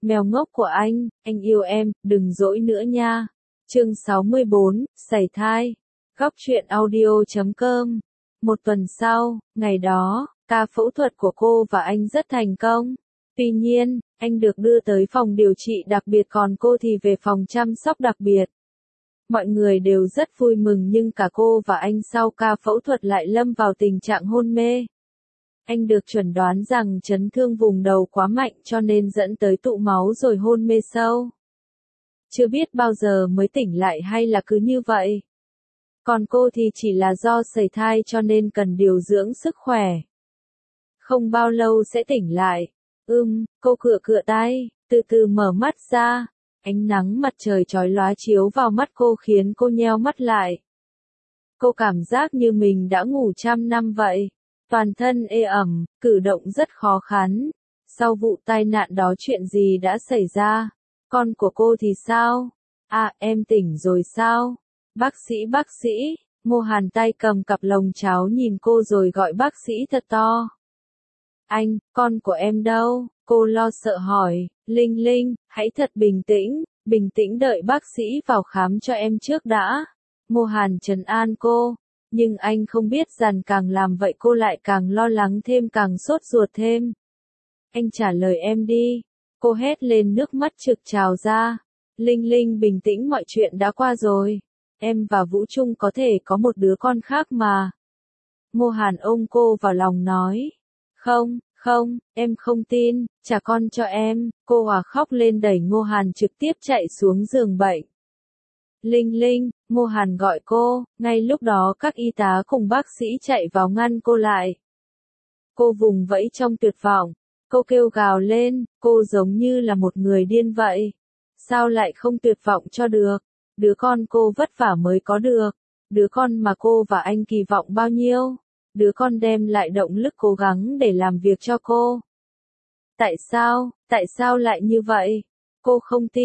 Mèo ngốc của anh yêu em, đừng dỗi nữa nha. Chương 64, sảy thai. Góc truyện audio.com. Một tuần sau, ngày đó, ca phẫu thuật của cô và anh rất thành công. Tuy nhiên, anh được đưa tới phòng điều trị đặc biệt còn cô thì về phòng chăm sóc đặc biệt. Mọi người đều rất vui mừng nhưng cả cô và anh sau ca phẫu thuật lại lâm vào tình trạng hôn mê. Anh được chẩn đoán rằng chấn thương vùng đầu quá mạnh cho nên dẫn tới tụ máu rồi hôn mê sâu. Chưa biết bao giờ mới tỉnh lại hay là cứ như vậy. Còn cô thì chỉ là do sảy thai cho nên cần điều dưỡng sức khỏe. Không bao lâu sẽ tỉnh lại. Cô cựa tay, từ từ mở mắt ra. Ánh nắng mặt trời chói lóa chiếu vào mắt cô khiến cô nheo mắt lại. Cô cảm giác như mình đã ngủ 100 năm vậy. Toàn thân ê ẩm, cử động rất khó khăn. Sau vụ tai nạn đó chuyện gì đã xảy ra? Con của cô thì sao? À, em tỉnh rồi sao? Bác sĩ, Mô Hàn tay cầm cặp lồng cháo nhìn cô rồi gọi bác sĩ thật to. Anh, con của em đâu? Cô lo sợ hỏi, Linh, hãy thật bình tĩnh đợi bác sĩ vào khám cho em trước đã. Mô Hàn trấn an cô, nhưng anh không biết rằng càng làm vậy cô lại càng lo lắng thêm càng sốt ruột thêm. Anh trả lời em đi. Cô hét lên nước mắt trực trào ra. Linh bình tĩnh mọi chuyện đã qua rồi. Em và Vũ Trung có thể có một đứa con khác mà. Mô Hàn ôm cô vào lòng nói. Không, em không tin, trả con cho em. Cô hòa khóc lên đẩy Mô Hàn trực tiếp chạy xuống giường bệnh. Linh, Mô Hàn gọi cô, ngay lúc đó các y tá cùng bác sĩ chạy vào ngăn cô lại. Cô vùng vẫy trong tuyệt vọng, cô kêu gào lên, cô giống như là một người điên vậy. Sao lại không tuyệt vọng cho được? Đứa con cô vất vả mới có được, đứa con mà cô và anh kỳ vọng bao nhiêu, đứa con đem lại động lực cố gắng để làm việc cho cô. Tại sao lại như vậy? Cô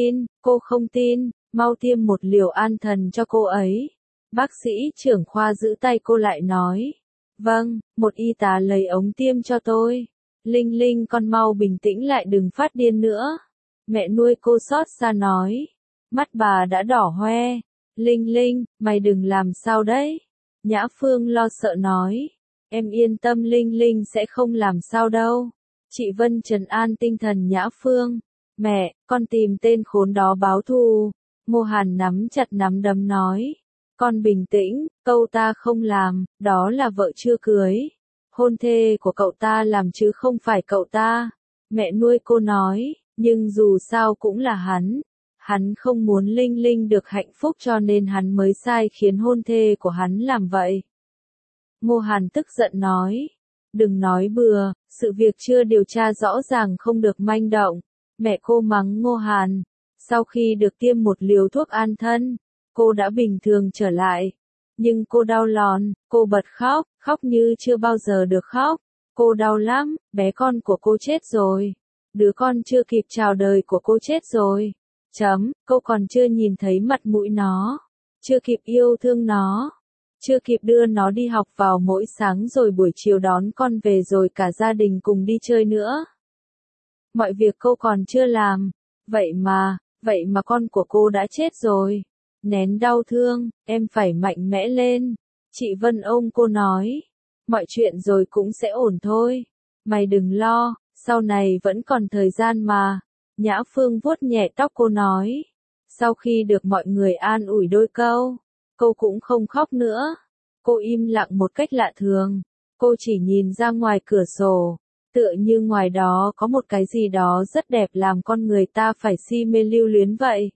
không tin, mau tiêm một liều an thần cho cô ấy. Bác sĩ trưởng khoa giữ tay cô lại nói. Vâng, một y tá lấy ống tiêm cho tôi. Linh con mau bình tĩnh lại đừng phát điên nữa. Mẹ nuôi cô xót xa nói. Mắt bà đã đỏ hoe. Linh, mày đừng làm sao đấy. Nhã Phương lo sợ nói. Em yên tâm Linh sẽ không làm sao đâu. Chị Vân trấn an tinh thần Nhã Phương. Mẹ, con tìm tên khốn đó báo thù. Mô Hàn nắm chặt nắm đấm nói. Con bình tĩnh, câu ta không làm, đó là vợ chưa cưới. Hôn thê của cậu ta làm chứ không phải cậu ta. Mẹ nuôi cô nói, nhưng dù sao cũng là hắn. Hắn không muốn Linh được hạnh phúc cho nên hắn mới sai khiến hôn thê của hắn làm vậy. Mô Hàn tức giận nói. Đừng nói bừa, sự việc chưa điều tra rõ ràng không được manh động. Mẹ cô mắng Mô Hàn. Sau khi được tiêm một liều thuốc an thân, cô đã bình thường trở lại. Nhưng cô đau lòn, cô bật khóc như chưa bao giờ được khóc. Cô đau lắm, bé con của cô chết rồi. Đứa con chưa kịp chào đời của cô chết rồi. Cô còn chưa nhìn thấy mặt mũi nó. Chưa kịp yêu thương nó. Chưa kịp đưa nó đi học vào mỗi sáng rồi buổi chiều đón con về rồi cả gia đình cùng đi chơi nữa. Mọi việc cô còn chưa làm. Vậy mà con của cô đã chết rồi. Nén đau thương, em phải mạnh mẽ lên. Chị Vân ôm cô nói. Mọi chuyện rồi cũng sẽ ổn thôi. Mày đừng lo, sau này vẫn còn thời gian mà. Nhã Phương vuốt nhẹ tóc cô nói. Sau khi được mọi người an ủi đôi câu, cô cũng không khóc nữa. Cô im lặng một cách lạ thường. Cô chỉ nhìn ra ngoài cửa sổ. Tựa như ngoài đó có một cái gì đó rất đẹp làm con người ta phải si mê lưu luyến vậy.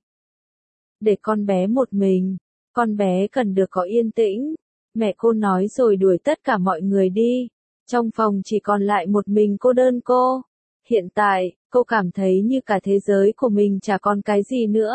Để con bé một mình, con bé cần được có yên tĩnh. Mẹ cô nói rồi đuổi tất cả mọi người đi. Trong phòng chỉ còn lại một mình cô đơn cô. Hiện tại, cô cảm thấy như cả thế giới của mình chả còn cái gì nữa.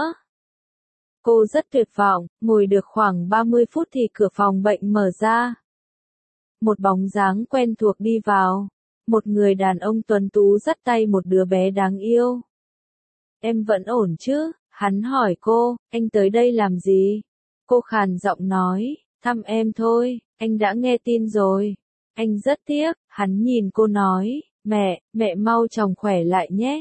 Cô rất tuyệt vọng, ngồi được khoảng 30 phút thì cửa phòng bệnh mở ra. Một bóng dáng quen thuộc đi vào. Một người đàn ông tuấn tú dắt tay một đứa bé đáng yêu. Em vẫn ổn chứ? Hắn hỏi cô, anh tới đây làm gì? Cô khàn giọng nói, thăm em thôi, anh đã nghe tin rồi. Anh rất tiếc, hắn nhìn cô nói, mẹ mau chóng khỏe lại nhé.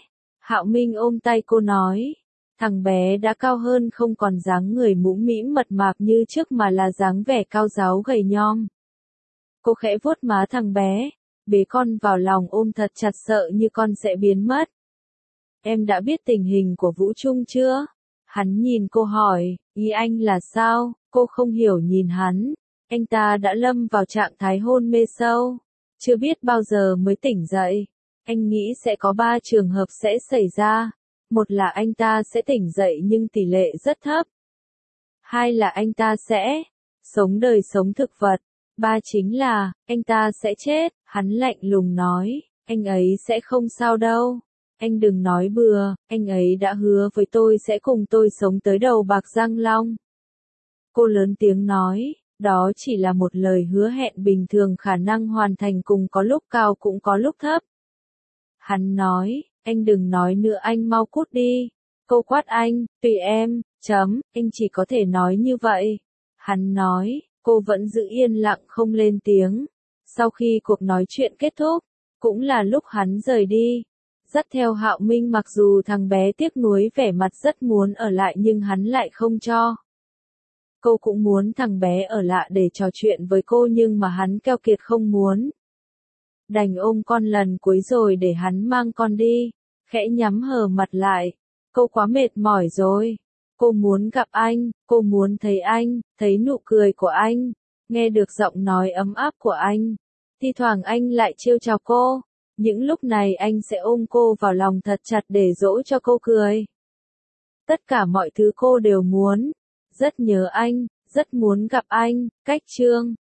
Hạo Minh ôm tay cô nói. Thằng bé đã cao hơn, không còn dáng người mũm mĩm mật mạp như trước mà là dáng vẻ cao ráo gầy nhom. Cô khẽ vuốt má thằng bé, bế con vào lòng ôm thật chặt sợ như con sẽ biến mất. Em đã biết tình hình của Vũ Trung chưa? Hắn nhìn cô hỏi, ý anh là sao? Cô không hiểu nhìn hắn. Anh ta đã lâm vào trạng thái hôn mê sâu. Chưa biết bao giờ mới tỉnh dậy. Anh nghĩ sẽ có 3 trường hợp sẽ xảy ra. Một là anh ta sẽ tỉnh dậy nhưng tỷ lệ rất thấp. 2 là anh ta sẽ sống đời sống thực vật. 3 chính là, anh ta sẽ chết. Hắn lạnh lùng nói, anh ấy sẽ không sao đâu. Anh đừng nói bừa, anh ấy đã hứa với tôi sẽ cùng tôi sống tới đầu bạc răng long. Cô lớn tiếng nói, đó chỉ là một lời hứa hẹn bình thường, khả năng hoàn thành cùng có lúc cao cũng có lúc thấp. Hắn nói, anh đừng nói nữa, anh mau cút đi. Cô quát anh, tùy em, anh chỉ có thể nói như vậy. Hắn nói, cô vẫn giữ yên lặng không lên tiếng. Sau khi cuộc nói chuyện kết thúc, cũng là lúc hắn rời đi. Dắt theo Hạo Minh, mặc dù thằng bé tiếc nuối vẻ mặt rất muốn ở lại nhưng hắn lại không cho. Cô cũng muốn thằng bé ở lại để trò chuyện với cô nhưng mà hắn keo kiệt không muốn. Đành ôm con lần cuối rồi để hắn mang con đi, khẽ nhắm hờ mặt lại. Cô quá mệt mỏi rồi. Cô muốn gặp anh, cô muốn thấy anh, thấy nụ cười của anh, nghe được giọng nói ấm áp của anh. Thi thoảng anh lại trêu chọc cô. Những lúc này anh sẽ ôm cô vào lòng thật chặt để dỗ cho cô cười. Tất cả mọi thứ cô đều muốn. Rất nhớ anh, rất muốn gặp anh. Cách chương